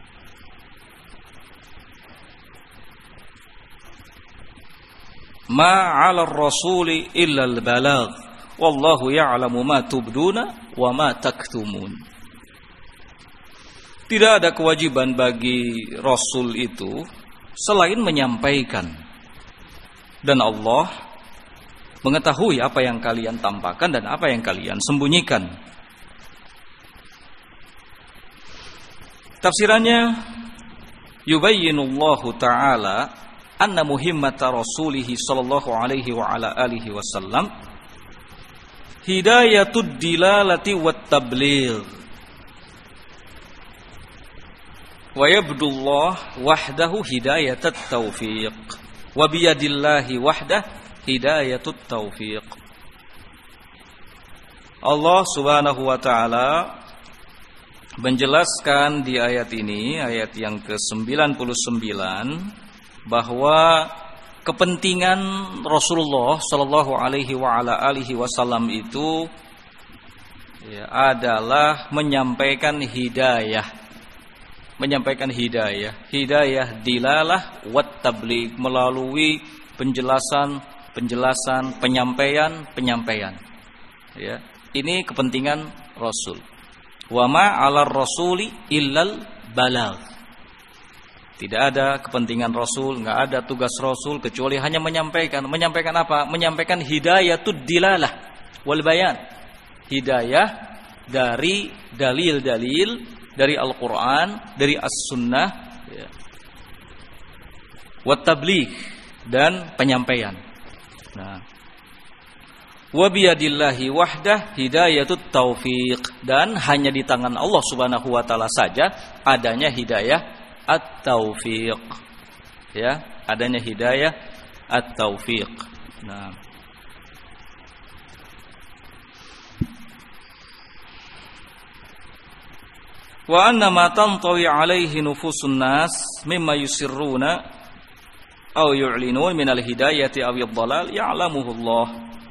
Ma 'alal rasuli illa al-balagh wallahu ya'lamu ma tubduna wa ma taktumun. Tidak ada kewajiban bagi Rasul itu selain menyampaikan. Dan Allah mengetahui apa yang kalian tampakkan dan apa yang kalian sembunyikan. Tafsirannya, yubayyinullahu ta'ala anna muhimmata rasulihi sallallahu alaihi wa ala alihi wasallam hidayatud dilalati wat tabligh. Wa yabdullah wahdahu hidayatat taufiq wa biyadillahi wahdah hidayatut taufiq. Allah Subhanahu wa taala menjelaskan di ayat ini, ayat yang ke-99, bahwa kepentingan Rasulullah sallallahu alaihi wa ala alihi wasallam itu adalah menyampaikan hidayah. Menyampaikan hidayah, hidayah dilalah wat tabligh, melalui penjelasan, penyampaian. Ya, ini kepentingan Rasul. Wa ma 'alar rasuli illal balagh. Tidak ada kepentingan Rasul, enggak ada tugas Rasul kecuali hanya menyampaikan. Menyampaikan apa? Menyampaikan hidayatud dilalah wal bayan. Hidayah dari dalil-dalil dari Al-Qur'an, dari As-Sunnah, ya. Wat tabligh, dan penyampaian. Nah, wa biyadillahi wahdah hidayatut taufiq, dan hanya di tangan Allah Subhanahu wa taala saja adanya hidayah at-taufiq. Ya, adanya hidayah at-taufiq. Nah, wa anna ma tantawi alaihi nufusun nas mimma yusirruna aw yu'linun minal hidayati aw ad-dhalal ya'lamuhu Allah.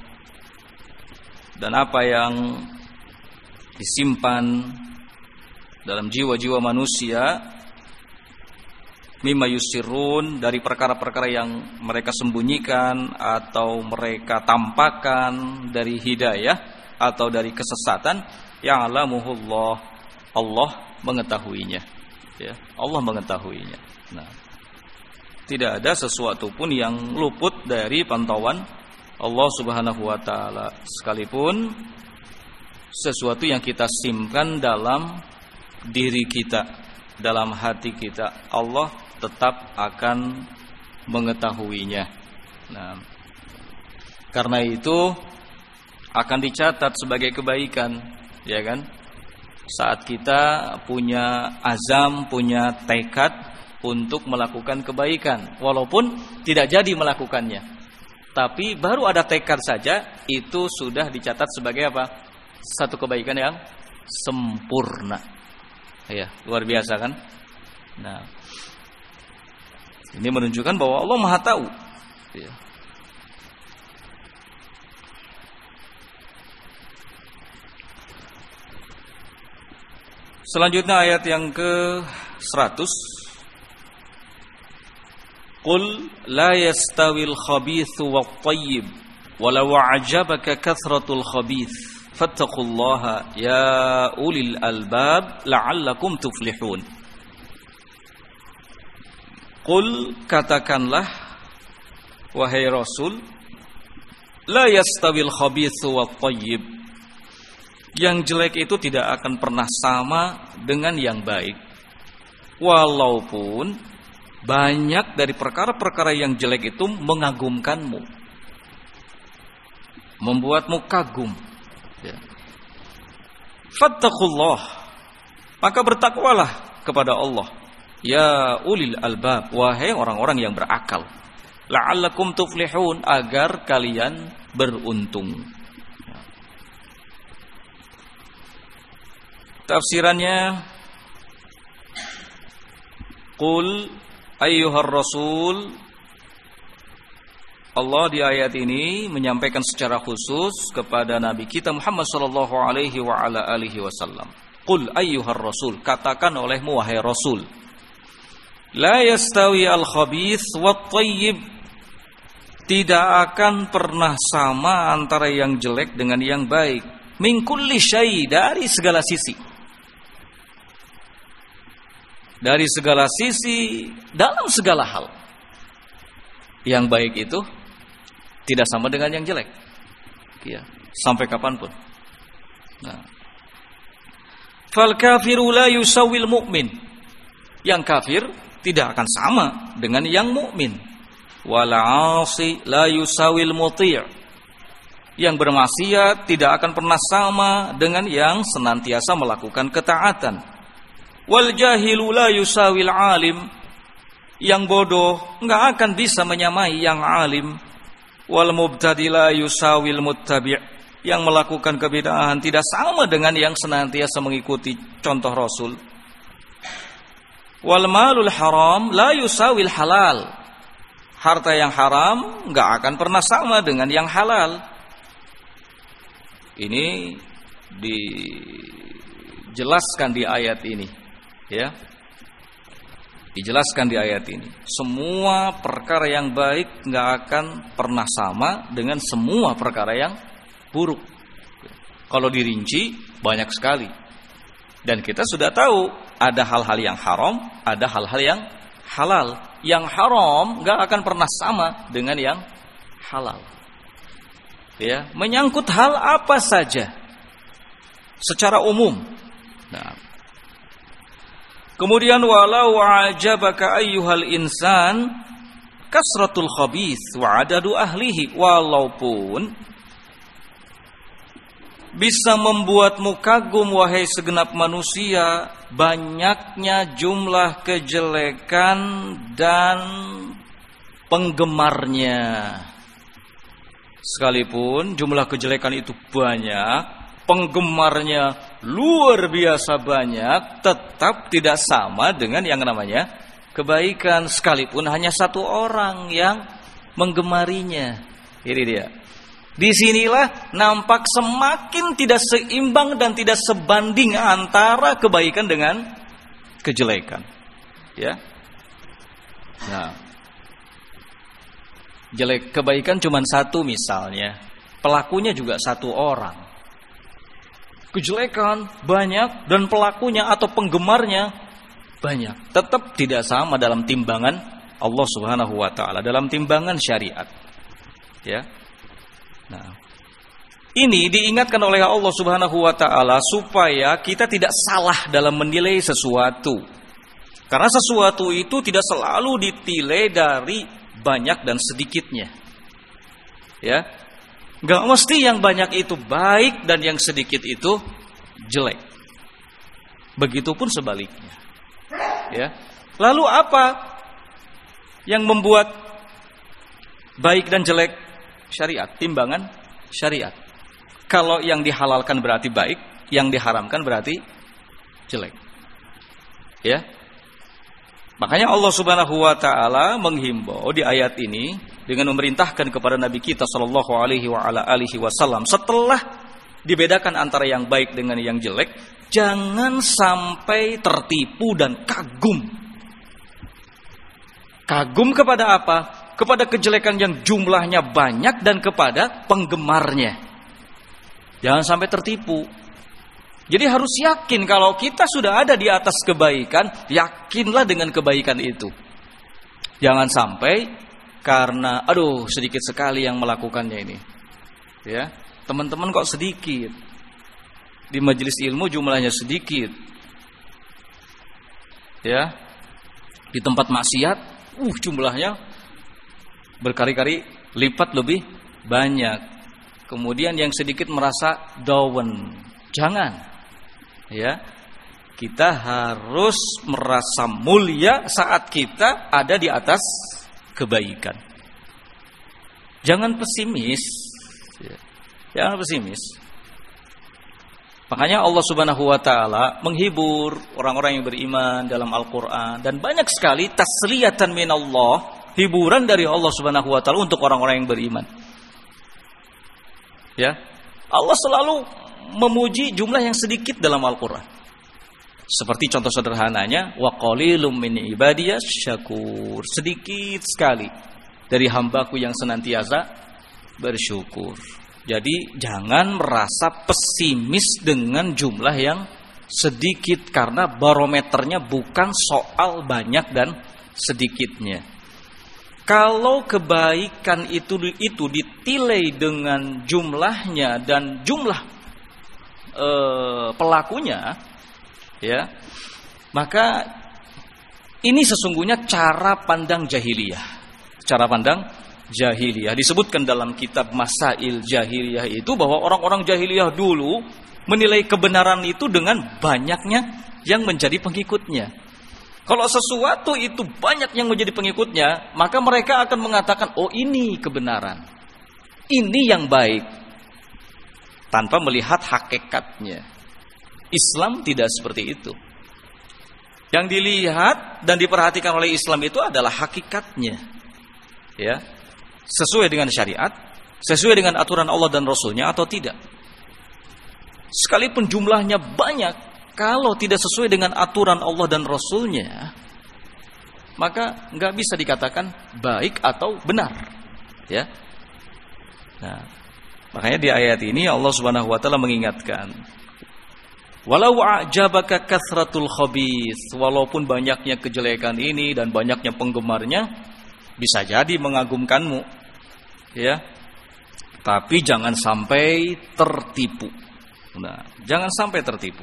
Dan apa yang disimpan dalam jiwa-jiwa manusia, mimma yusirrun, dari perkara-perkara yang mereka sembunyikan atau mereka tampakkan dari hidayah atau dari kesesatan, ya'lamuhullah, Allah mengetahuinya. Ya, Allah mengetahuinya. Nah, tidak ada sesuatu pun yang luput dari pantauan Allah Subhanahu wa taala, sekalipun sesuatu yang kita simpan dalam diri kita, dalam hati kita, Allah tetap akan mengetahuinya. Nah, karena itu akan dicatat sebagai kebaikan, ya kan? Saat kita punya azam, punya tekad untuk melakukan kebaikan, walaupun tidak jadi melakukannya, tapi baru ada tekad saja, itu sudah dicatat sebagai apa? Satu kebaikan yang sempurna. Ya, luar biasa kan? Nah, ini menunjukkan bahwa Allah Maha Tahu. Ya. Selanjutnya ayat yang ke-100. Qul la yastawil khabithu wat-tayyib walau a'jabaka kathratul khabith fattaqullaha ya ulil albab la'allakum tuflihun. Qul, katakanlah wahai Rasul, la yastawil khabithu wat thayyib. Yang jelek itu tidak akan pernah sama dengan yang baik. Walaupun banyak dari perkara-perkara yang jelek itu mengagumkanmu, membuatmu kagum. Ya. Fattaqullah, maka bertakwalah kepada Allah. Ya ulil albab, wahai orang-orang yang berakal. La'allakum tuflihun, agar kalian beruntung. Tafsirannya, Qul ayyuhar rasul. Allah di ayat ini menyampaikan secara khusus kepada Nabi kita Muhammad sallallahu alaihi wa ala alihi wasallam. Qul ayyuhar rasul, katakan olehmu wahai Rasul, la yastawi al-khabith wat thayyib. Tidak akan pernah sama antara yang jelek dengan yang baik. Min kulli syai, dari segala sisi. Dari segala sisi, dalam segala hal. Yang baik itu tidak sama dengan yang jelek. Ya, sampai kapanpun. Nah. Fal kafiru la yusawil mu'min. Yang kafir tidak akan sama dengan yang mukmin. Wal 'asi la yusawil muti'. Yang bermaksiat tidak akan pernah sama dengan yang senantiasa melakukan ketaatan. Wal jahilu la yusawil 'alim. Yang bodoh enggak akan bisa menyamai yang alim. Wal mubtadi la yusawil muttabi'. Yang melakukan kebid'ahan tidak sama dengan yang senantiasa mengikuti contoh Rasul. Wal malul haram la yusawil halal. Harta yang haram enggak akan pernah sama dengan yang halal. Ini dijelaskan di ayat ini, ya. Dijelaskan di ayat ini. Semua perkara yang baik enggak akan pernah sama dengan semua perkara yang buruk. Kalau dirinci banyak sekali. Dan kita sudah tahu ada hal-hal yang haram, ada hal-hal yang halal. Yang haram enggak akan pernah sama dengan yang halal. Ya, menyangkut hal apa saja secara umum. Nah. Kemudian walau ajabaka ayyuhal insan kasratul khabith wa adadu ahlihi, walaupun bisa membuatmu kagum wahai segenap manusia banyaknya jumlah kejelekan dan penggemarnya. Sekalipun jumlah kejelekan itu banyak, penggemarnya luar biasa banyak, tetap tidak sama dengan yang namanya kebaikan, sekalipun hanya satu orang yang menggemarinya. Ini dia. Disinilah nampak semakin tidak seimbang dan tidak sebanding antara kebaikan dengan kejelekan. Ya. Nah, kebaikan cuma satu misalnya, pelakunya juga satu orang. Kejelekan banyak dan pelakunya atau penggemarnya banyak. Tetap tidak sama dalam timbangan Allah Subhanahu wa taala, dalam timbangan syariat. Ya. Nah, ini diingatkan oleh Allah Subhanahu wa taala supaya kita tidak salah dalam menilai sesuatu. Karena sesuatu itu tidak selalu ditilai dari banyak dan sedikitnya. Ya. Enggak mesti yang banyak itu baik dan yang sedikit itu jelek. Begitupun sebaliknya. Ya. Lalu apa yang membuat baik dan jelek? Syariat, timbangan syariat. Kalau yang dihalalkan berarti baik, yang diharamkan berarti jelek. Ya. Makanya Allah Subhanahu wa taala menghimbau di ayat ini dengan memerintahkan kepada Nabi kita sallallahu alaihi wasallam setelah dibedakan antara yang baik dengan yang jelek, jangan sampai tertipu dan kagum. Kagum kepada apa? Kepada kejelekan yang jumlahnya banyak dan kepada penggemarnya. Jangan sampai tertipu. Jadi harus yakin kalau kita sudah ada di atas kebaikan, yakinlah dengan kebaikan itu. Jangan sampai karena sedikit sekali yang melakukannya ini. Ya, teman-teman kok sedikit. Di majelis ilmu jumlahnya sedikit. Ya. Di tempat maksiat, jumlahnya berkali-kali lipat lebih banyak. Kemudian yang sedikit merasa down. Jangan. Ya. Kita harus merasa mulia saat kita ada di atas kebaikan. Jangan pesimis. Jangan pesimis. Makanya Allah Subhanahu wa taala menghibur orang-orang yang beriman dalam Al-Qur'an, dan banyak sekali tasliyatan minallah, hiburan dari Allah Subhanahu wa taala untuk orang-orang yang beriman. Ya. Allah selalu memuji jumlah yang sedikit dalam Al-Qur'an. Seperti contoh sederhananya, wa qalilum min ibadiyas syakur. Sedikit sekali dari hambaku yang senantiasa bersyukur. Jadi jangan merasa pesimis dengan jumlah yang sedikit, karena barometernya bukan soal banyak dan sedikitnya. Kalau kebaikan itu ditilai dengan jumlahnya dan jumlah pelakunya, ya, maka ini sesungguhnya cara pandang jahiliyah. Cara pandang jahiliyah disebutkan dalam kitab Masail Jahiliyah itu bahwa orang-orang jahiliyah dulu menilai kebenaran itu dengan banyaknya yang menjadi pengikutnya. Kalau sesuatu itu banyak yang menjadi pengikutnya, maka mereka akan mengatakan, oh ini kebenaran, ini yang baik, tanpa melihat hakikatnya. Islam tidak seperti itu. Yang dilihat dan diperhatikan oleh Islam itu adalah hakikatnya. Ya. Sesuai dengan syariat, sesuai dengan aturan Allah dan Rasulnya atau tidak. Sekalipun jumlahnya banyak, kalau tidak sesuai dengan aturan Allah dan Rasulnya, maka nggak bisa dikatakan baik atau benar. Ya. Nah, makanya di ayat ini Allah Subhanahu wa taala mengingatkan, walau a'jabaka kathratul khabith, walaupun banyaknya kejelekan ini dan banyaknya penggemarnya bisa jadi mengagumkanmu, ya. Tapi jangan sampai tertipu. Nah, jangan sampai tertipu.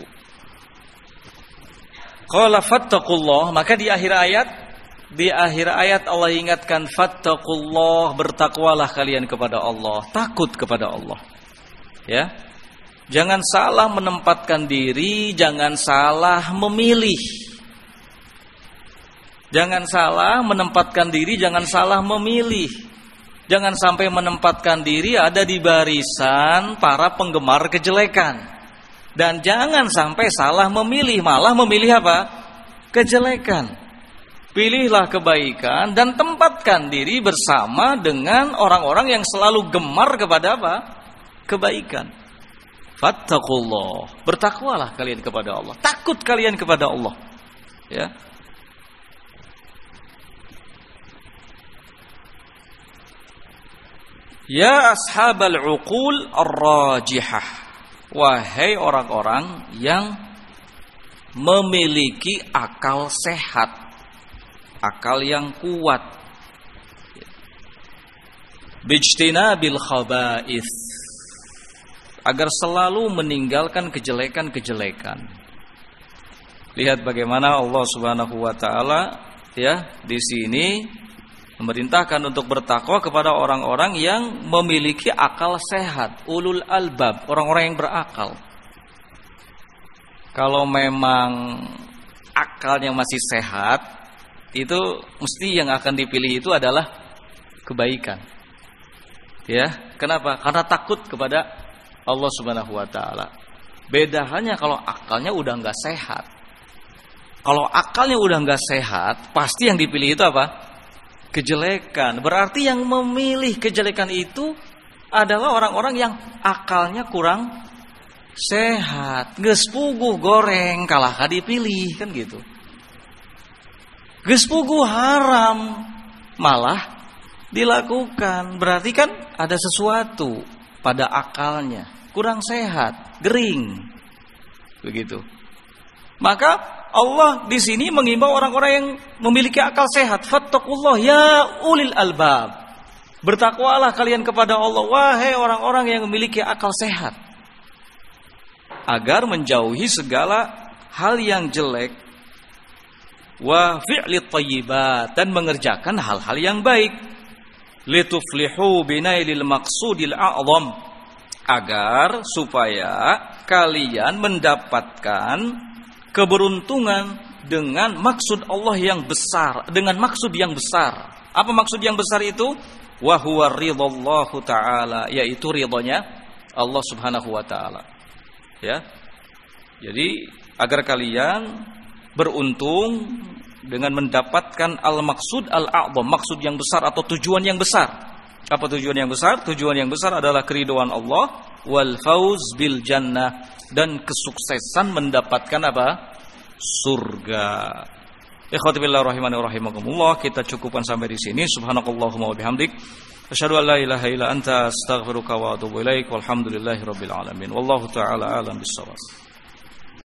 Qala fattaqullah, maka di akhir ayat Allah ingatkan, fattaqullah, bertakwalah kalian kepada Allah, takut kepada Allah. Ya. Jangan salah menempatkan diri, jangan salah memilih. Jangan salah menempatkan diri, jangan salah memilih. Jangan sampai menempatkan diri ada di barisan para penggemar kejelekan. Dan jangan sampai salah memilih, malah memilih apa? Kejelekan. Pilihlah kebaikan dan tempatkan diri bersama dengan orang-orang yang selalu gemar kepada apa? Kebaikan. Fattaqullah, bertakwalah kalian kepada Allah, takut kalian kepada Allah. Ya. Ya ashabal uqul ar-rajihah, wahai orang-orang yang memiliki akal sehat, akal yang kuat, bijtinabil khaba'ith, agar selalu meninggalkan kejelekan-kejelekan. Lihat bagaimana Allah Subhanahu wa taala ya di sini memerintahkan untuk bertakwa kepada orang-orang yang memiliki akal sehat, ulul albab, orang-orang yang berakal. Kalau memang akalnya masih sehat, itu mesti yang akan dipilih itu adalah kebaikan. Ya, kenapa? Karena takut kepada Allah Subhanahu wa taala. Beda hanya kalau akalnya udah enggak sehat. Kalau akalnya udah enggak sehat, pasti yang dipilih itu apa? Kejelekan. Berarti yang memilih kejelekan itu adalah orang-orang yang akalnya kurang sehat. Geus puguh goreng kalah dipilih, kan gitu. Geus puguh haram malah dilakukan. Berarti kan ada sesuatu pada akalnya kurang sehat, gering. Begitu. Maka Allah di sini mengimbau orang-orang yang memiliki akal sehat. Fattaqullah ya ulil albab. Bertakwalah kalian kepada Allah, wahai orang-orang yang memiliki akal sehat, agar menjauhi segala hal yang jelek, wa fi'lit thayyibat, dan mengerjakan hal-hal yang baik, lituflihu binailil maqsudil a'zam, agar supaya kalian mendapatkan keberuntungan dengan maksud Allah yang besar, dengan maksud yang besar. Apa maksud yang besar itu? Wa huwa ridallahu ta'ala, yaitu ridhonya Allah Subhanahu wa taala. Ya. Jadi agar kalian beruntung dengan mendapatkan al-maqsud al-a'zam, maksud yang besar atau tujuan yang besar. Apa tujuan yang besar? Tujuan yang besar adalah keridhaan Allah, wal fauz bil jannah, dan kesuksesan mendapatkan apa? Surga. Ikhwati billah rahimani wa rahimakumullah, kita cukupkan sampai di sini. Subhanakallahumma wa bihamdik, asyhadu an la ilaha illa anta, astaghfiruka wa atubu ilaik. Walhamdulillahirabbil alamin. Wallahu taala alam bissawab.